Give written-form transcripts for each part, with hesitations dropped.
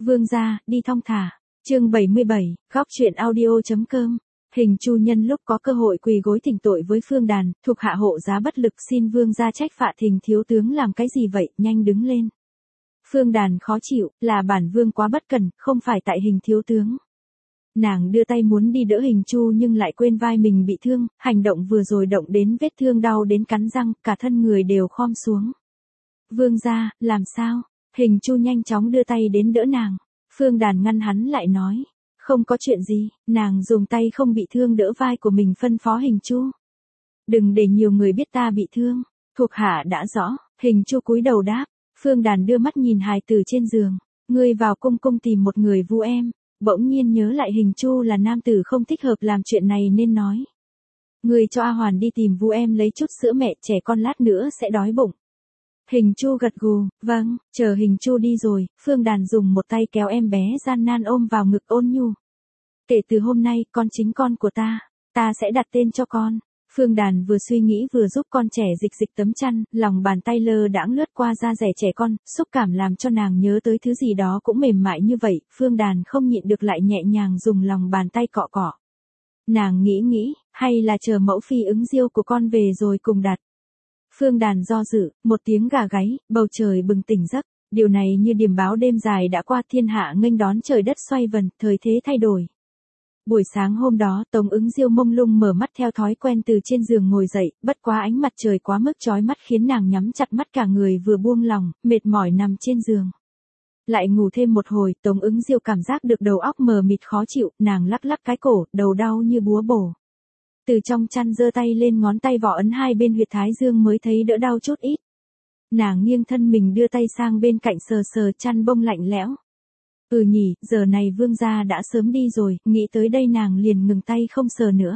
Vương gia, đi thong thả. Chương 77, góc truyện audio.com. Hình Chu nhân lúc có cơ hội quỳ gối thỉnh tội với Phương Đàn, thuộc hạ hộ giá bất lực xin vương gia trách phạt Hình thiếu tướng làm cái gì vậy, nhanh đứng lên. Phương Đàn khó chịu, là bản vương quá bất cẩn, không phải tại Hình thiếu tướng. Nàng đưa tay muốn đi đỡ Hình Chu nhưng lại quên vai mình bị thương, hành động vừa rồi động đến vết thương đau đến cắn răng, cả thân người đều khom xuống. Vương gia, làm sao? Hình Chu nhanh chóng đưa tay đến đỡ nàng. Phương Đàn ngăn hắn lại nói. Không có chuyện gì, nàng dùng tay không bị thương đỡ vai của mình phân phó Hình Chu. Đừng để nhiều người biết ta bị thương. Thuộc hạ đã rõ, Hình Chu cúi đầu đáp. Phương Đàn đưa mắt nhìn hài tử trên giường. Ngươi vào cung tìm một người vu em. Bỗng nhiên nhớ lại Hình Chu là nam tử không thích hợp làm chuyện này nên nói. Ngươi cho A Hoàn đi tìm vu em lấy chút sữa mẹ, trẻ con lát nữa sẽ đói bụng. Hình Chu gật gù, vâng, chờ Hình Chu đi rồi, Phương Đàn dùng một tay kéo em bé gian nan ôm vào ngực ôn nhu. Kể từ hôm nay, con chính con của ta sẽ đặt tên cho con. Phương Đàn vừa suy nghĩ vừa giúp con trẻ dịch tấm chăn, lòng bàn tay lơ đãng lướt qua da dẻ trẻ con, xúc cảm làm cho nàng nhớ tới thứ gì đó cũng mềm mại như vậy, Phương Đàn không nhịn được lại nhẹ nhàng dùng lòng bàn tay cọ cọ. Nàng nghĩ, hay là chờ mẫu phi ứng diêu của con về rồi cùng đặt. Phương Đàn do dự, một tiếng gà gáy, bầu trời bừng tỉnh giấc, điều này như điềm báo đêm dài đã qua, thiên hạ nghênh đón trời đất xoay vần, thời thế thay đổi. Buổi sáng hôm đó, Tống Ứng Diêu mông lung mở mắt theo thói quen từ trên giường ngồi dậy, bất quá ánh mặt trời quá mức chói mắt khiến nàng nhắm chặt mắt, cả người vừa buông lòng, mệt mỏi nằm trên giường. Lại ngủ thêm một hồi, Tống Ứng Diêu cảm giác được đầu óc mờ mịt khó chịu, nàng lắc cái cổ, đầu đau như búa bổ. Từ trong chăn giơ tay lên, ngón tay vỏ ấn hai bên huyệt thái dương mới thấy đỡ đau chút ít. Nàng nghiêng thân mình đưa tay sang bên cạnh sờ chăn bông lạnh lẽo. Nhỉ, giờ này vương gia đã sớm đi rồi, nghĩ tới đây nàng liền ngừng tay không sờ nữa.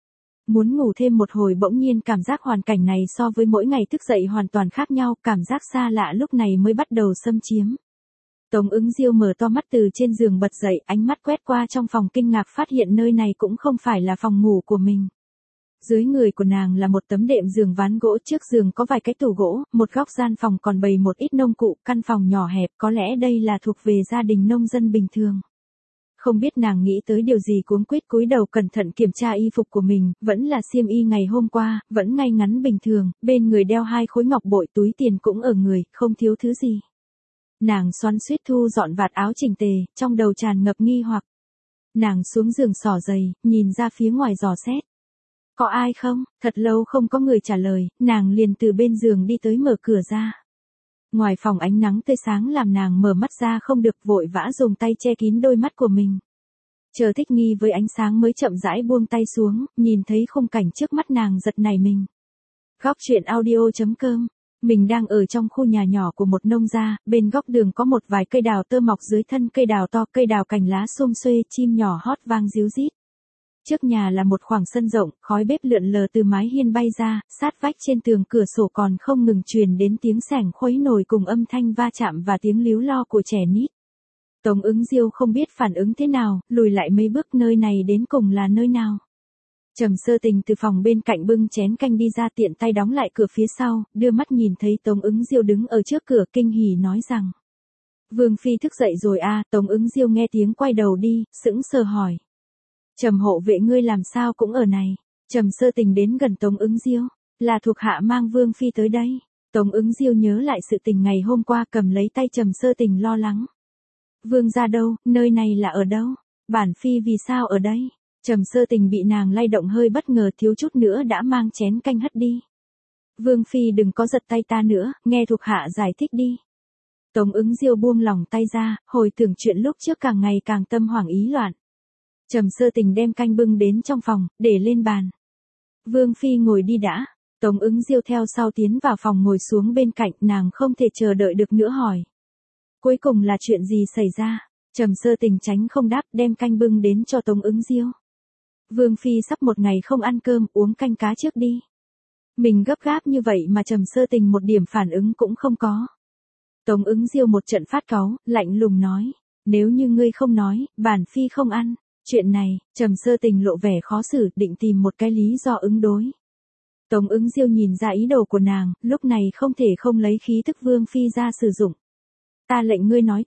Muốn ngủ thêm một hồi, bỗng nhiên cảm giác hoàn cảnh này so với mỗi ngày thức dậy hoàn toàn khác nhau, cảm giác xa lạ lúc này mới bắt đầu xâm chiếm. Tống Ứng Diêu mở to mắt từ trên giường bật dậy, ánh mắt quét qua trong phòng kinh ngạc phát hiện nơi này cũng không phải là phòng ngủ của mình. Dưới người của nàng là một tấm đệm giường ván gỗ, trước giường có vài cái tủ gỗ, một góc gian phòng còn bày một ít nông cụ, căn phòng nhỏ hẹp, có lẽ đây là thuộc về gia đình nông dân bình thường. Không biết nàng nghĩ tới điều gì, cuống quýt cúi đầu cẩn thận kiểm tra y phục của mình, vẫn là xiêm y ngày hôm qua, vẫn ngay ngắn bình thường, bên người đeo 2 khối ngọc bội, túi tiền cũng ở người, không thiếu thứ gì. Nàng xoắn xuýt thu dọn vạt áo chỉnh tề, trong đầu tràn ngập nghi hoặc. Nàng xuống giường xỏ giày, nhìn ra phía ngoài dò xét. Có ai không? Thật lâu không có người trả lời, nàng liền từ bên giường đi tới mở cửa ra. Ngoài phòng ánh nắng tươi sáng làm nàng mở mắt ra không được, vội vã dùng tay che kín đôi mắt của mình. Chờ thích nghi với ánh sáng mới chậm rãi buông tay xuống, nhìn thấy khung cảnh trước mắt nàng giật nảy mình. Góc truyện audio.com. Mình đang ở trong khu nhà nhỏ của một nông gia, bên góc đường có một vài cây đào tơ mọc dưới thân cây đào to, cây đào cành lá xum xuê, chim nhỏ hót vang ríu rít. Trước nhà là một khoảng sân rộng, khói bếp lượn lờ từ mái hiên bay ra, sát vách trên tường cửa sổ còn không ngừng truyền đến tiếng xẻng khuấy nồi cùng âm thanh va chạm và tiếng líu lo của trẻ nít. Tống Ứng Diêu không biết phản ứng thế nào, lùi lại mấy bước, nơi này đến cùng là nơi nào. Trầm Sơ Tình từ phòng bên cạnh bưng chén canh đi ra, tiện tay đóng lại cửa phía sau, đưa mắt nhìn thấy Tống Ứng Diêu đứng ở trước cửa, kinh hỉ nói rằng: Vương phi thức dậy rồi à? Tống Ứng Diêu nghe tiếng quay đầu đi, sững sờ hỏi. Trầm hộ vệ ngươi làm sao cũng ở này? Trầm Sơ Tình đến gần Tống Ứng Diêu, là thuộc hạ mang Vương phi tới đây. Tống Ứng Diêu nhớ lại sự tình ngày hôm qua, cầm lấy tay Trầm Sơ Tình lo lắng. Vương gia đâu, nơi này là ở đâu? Bản phi vì sao ở đây? Trầm Sơ Tình bị nàng lay động hơi bất ngờ, thiếu chút nữa đã mang chén canh hất đi. Vương phi đừng có giật tay ta nữa, nghe thuộc hạ giải thích đi. Tống Ứng Diêu buông lòng tay ra, hồi tưởng chuyện lúc trước càng ngày càng tâm hoảng ý loạn. Trầm Sơ Tình đem canh bưng đến trong phòng, để lên bàn. Vương phi ngồi đi đã. Tống Ứng Diêu theo sau tiến vào phòng ngồi xuống bên cạnh, nàng không thể chờ đợi được nữa hỏi. Cuối cùng là chuyện gì xảy ra? Trầm Sơ Tình tránh không đáp, đem canh bưng đến cho Tống Ứng Diêu. Vương phi sắp một ngày không ăn cơm, uống canh cá trước đi. Mình gấp gáp như vậy mà Trầm Sơ Tình một điểm phản ứng cũng không có. Tống Ứng Diêu một trận phát cáu, lạnh lùng nói. Nếu như ngươi không nói, bản phi không ăn. Chuyện này, Trầm Sơ Tình lộ vẻ khó xử, định tìm một cái lý do ứng đối. Tống Ứng Diêu nhìn ra ý đồ của nàng, lúc này không thể không lấy khí tức Vương phi ra sử dụng. Ta lệnh ngươi nói thật.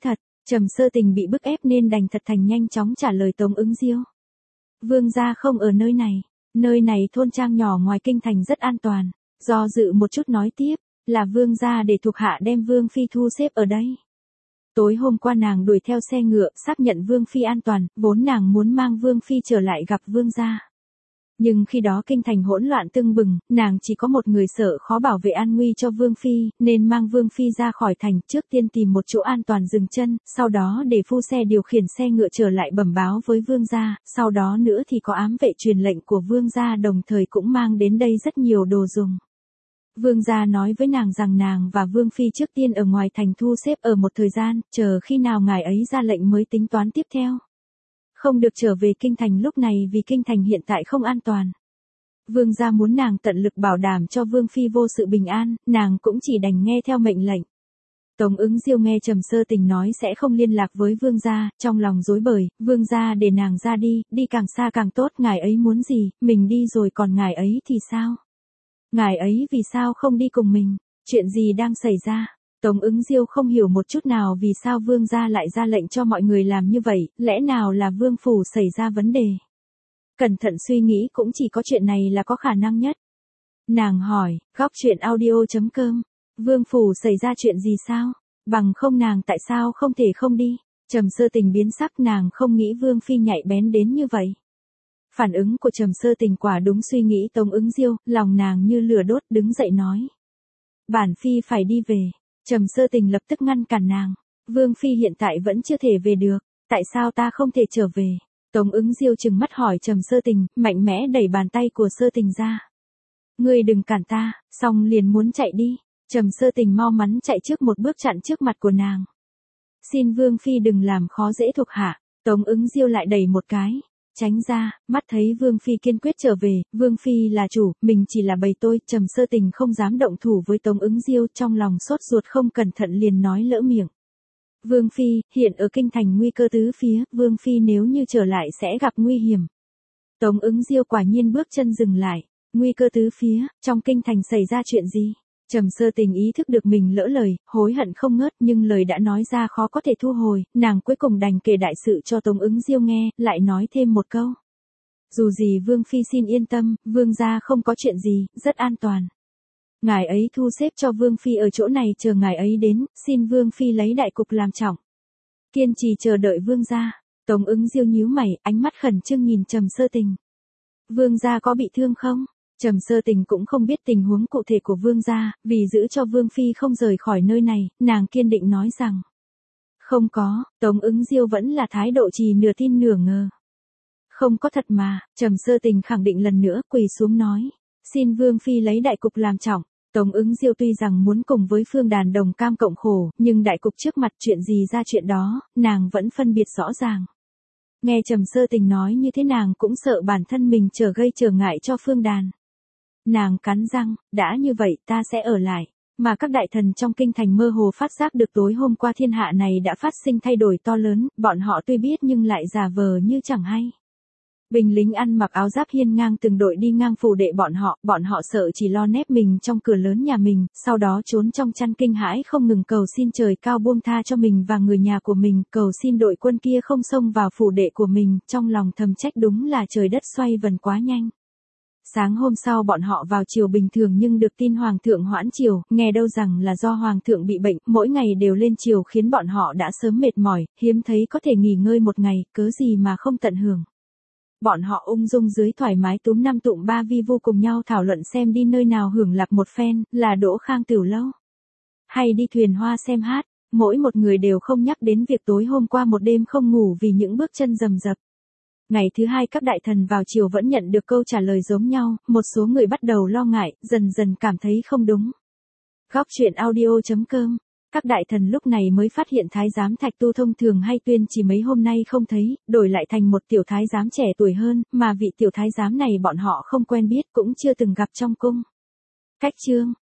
Trầm Sơ Tình bị bức ép nên đành thật thành nhanh chóng trả lời Tống Ứng Diêu. Vương gia không ở nơi này thôn trang nhỏ ngoài kinh thành rất an toàn. Do dự một chút nói tiếp, là vương gia để thuộc hạ đem Vương phi thu xếp ở đây. Tối hôm qua nàng đuổi theo xe ngựa, xác nhận Vương phi an toàn, vốn nàng muốn mang Vương phi trở lại gặp vương gia. Nhưng khi đó kinh thành hỗn loạn tưng bừng, nàng chỉ có một người sợ khó bảo vệ an nguy cho Vương phi, nên mang Vương phi ra khỏi thành, trước tiên tìm một chỗ an toàn dừng chân, sau đó để phu xe điều khiển xe ngựa trở lại bẩm báo với vương gia, sau đó nữa thì có ám vệ truyền lệnh của vương gia đồng thời cũng mang đến đây rất nhiều đồ dùng. Vương gia nói với nàng rằng nàng và Vương phi trước tiên ở ngoài thành thu xếp ở một thời gian, chờ khi nào ngài ấy ra lệnh mới tính toán tiếp theo. Không được trở về kinh thành lúc này vì kinh thành hiện tại không an toàn. Vương gia muốn nàng tận lực bảo đảm cho Vương phi vô sự bình an, nàng cũng chỉ đành nghe theo mệnh lệnh. Tống Ứng Diêu nghe Trầm Sơ Tình nói sẽ không liên lạc với vương gia, trong lòng rối bời, vương gia để nàng ra đi càng xa càng tốt, ngài ấy muốn gì, mình đi rồi còn ngài ấy thì sao? Ngài ấy vì sao không đi cùng mình? Chuyện gì đang xảy ra? Tống Ứng Diêu không hiểu một chút nào vì sao vương gia lại ra lệnh cho mọi người làm như vậy, lẽ nào là vương phủ xảy ra vấn đề? Cẩn thận suy nghĩ cũng chỉ có chuyện này là có khả năng nhất. Nàng hỏi, góc chuyện audio.com, vương phủ xảy ra chuyện gì sao? Bằng không nàng tại sao không thể không đi? Trầm Sơ Tình biến sắc, nàng không nghĩ Vương phi nhạy bén đến như vậy. Phản ứng của Trầm Sơ Tình quả đúng suy nghĩ Tống Ứng Diêu, lòng nàng như lửa đốt, đứng dậy nói. Bản phi phải đi về. Trầm Sơ Tình lập tức ngăn cản nàng. Vương phi hiện tại vẫn chưa thể về được, tại sao ta không thể trở về? Tống Ứng Diêu trừng mắt hỏi Trầm Sơ Tình, mạnh mẽ đẩy bàn tay của Sơ Tình ra. Ngươi đừng cản ta, xong liền muốn chạy đi. Trầm Sơ Tình mau mắn chạy trước một bước chặn trước mặt của nàng. Xin Vương phi đừng làm khó dễ thuộc hạ. Tống Ứng Diêu lại đẩy một cái. Tránh ra, mắt thấy Vương phi kiên quyết trở về, Vương phi là chủ, mình chỉ là bầy tôi, Trầm Sơ Tình không dám động thủ với Tống Ứng Diêu, trong lòng sốt ruột không cẩn thận liền nói lỡ miệng. Vương phi, hiện ở kinh thành nguy cơ tứ phía, Vương phi nếu như trở lại sẽ gặp nguy hiểm. Tống Ứng Diêu quả nhiên bước chân dừng lại, nguy cơ tứ phía, trong kinh thành xảy ra chuyện gì? Trầm Sơ Tình ý thức được mình lỡ lời, hối hận không ngớt, nhưng lời đã nói ra khó có thể thu hồi, nàng cuối cùng đành kể đại sự cho Tống Ứng Diêu nghe, lại nói thêm một câu. Dù gì Vương phi xin yên tâm, vương gia không có chuyện gì, rất an toàn. Ngài ấy thu xếp cho Vương phi ở chỗ này chờ ngài ấy đến, xin Vương phi lấy đại cục làm trọng. Kiên trì chờ đợi vương gia. Tống Ứng Diêu nhíu mày, ánh mắt khẩn trương nhìn Trầm Sơ Tình. Vương gia có bị thương không? Trầm Sơ Tình cũng không biết tình huống cụ thể của vương gia, vì giữ cho Vương phi không rời khỏi nơi này, nàng kiên định nói rằng. Không có, Tống Ứng Diêu vẫn là thái độ trì nửa tin nửa ngờ. Không có thật mà, Trầm Sơ Tình khẳng định lần nữa, quỳ xuống nói. Xin Vương phi lấy đại cục làm trọng. Tống Ứng Diêu tuy rằng muốn cùng với Phương Đàn đồng cam cộng khổ, nhưng đại cục trước mặt chuyện gì ra chuyện đó, nàng vẫn phân biệt rõ ràng. Nghe Trầm Sơ Tình nói như thế nàng cũng sợ bản thân mình gây trở ngại cho Phương Đàn. Nàng cắn răng, đã như vậy ta sẽ ở lại. Mà các đại thần trong kinh thành mơ hồ phát giác được tối hôm qua thiên hạ này đã phát sinh thay đổi to lớn, bọn họ tuy biết nhưng lại giả vờ như chẳng hay. Binh lính ăn mặc áo giáp hiên ngang từng đội đi ngang phủ đệ bọn họ sợ chỉ lo nép mình trong cửa lớn nhà mình, sau đó trốn trong chăn kinh hãi không ngừng cầu xin trời cao buông tha cho mình và người nhà của mình, cầu xin đội quân kia không xông vào phủ đệ của mình, trong lòng thầm trách đúng là trời đất xoay vần quá nhanh. Sáng hôm sau bọn họ vào triều bình thường nhưng được tin hoàng thượng hoãn triều, nghe đâu rằng là do hoàng thượng bị bệnh, mỗi ngày đều lên triều khiến bọn họ đã sớm mệt mỏi, hiếm thấy có thể nghỉ ngơi một ngày, cớ gì mà không tận hưởng. Bọn họ ung dung dưới thoải mái túm năm tụm ba vi vu cùng nhau thảo luận xem đi nơi nào hưởng lạc một phen, là Đỗ Khang Tiểu Lâu, hay đi thuyền hoa xem hát, mỗi một người đều không nhắc đến việc tối hôm qua một đêm không ngủ vì những bước chân rầm rập. Ngày thứ hai các đại thần vào triều vẫn nhận được câu trả lời giống nhau, một số người bắt đầu lo ngại, dần dần cảm thấy không đúng. Góc chuyện audio.com. Các đại thần lúc này mới phát hiện thái giám Thạch Tu thông thường hay tuyên chỉ mấy hôm nay không thấy, đổi lại thành một tiểu thái giám trẻ tuổi hơn, mà vị tiểu thái giám này bọn họ không quen biết cũng chưa từng gặp trong cung. Cách chương